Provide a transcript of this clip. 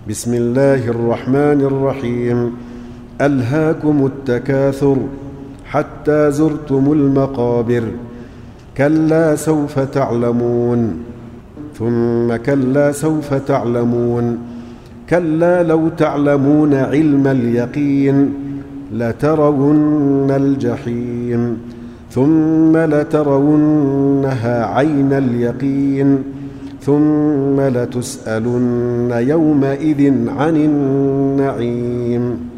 بسم الله الرحمن الرحيم. ألهاكم التكاثر حتى زرتم المقابر. كلا سوف تعلمون ثم كلا سوف تعلمون. كلا لو تعلمون علم اليقين لترون الجحيم ثم لترونها عين اليقين ثم لتسألن يومئذ عن النعيم.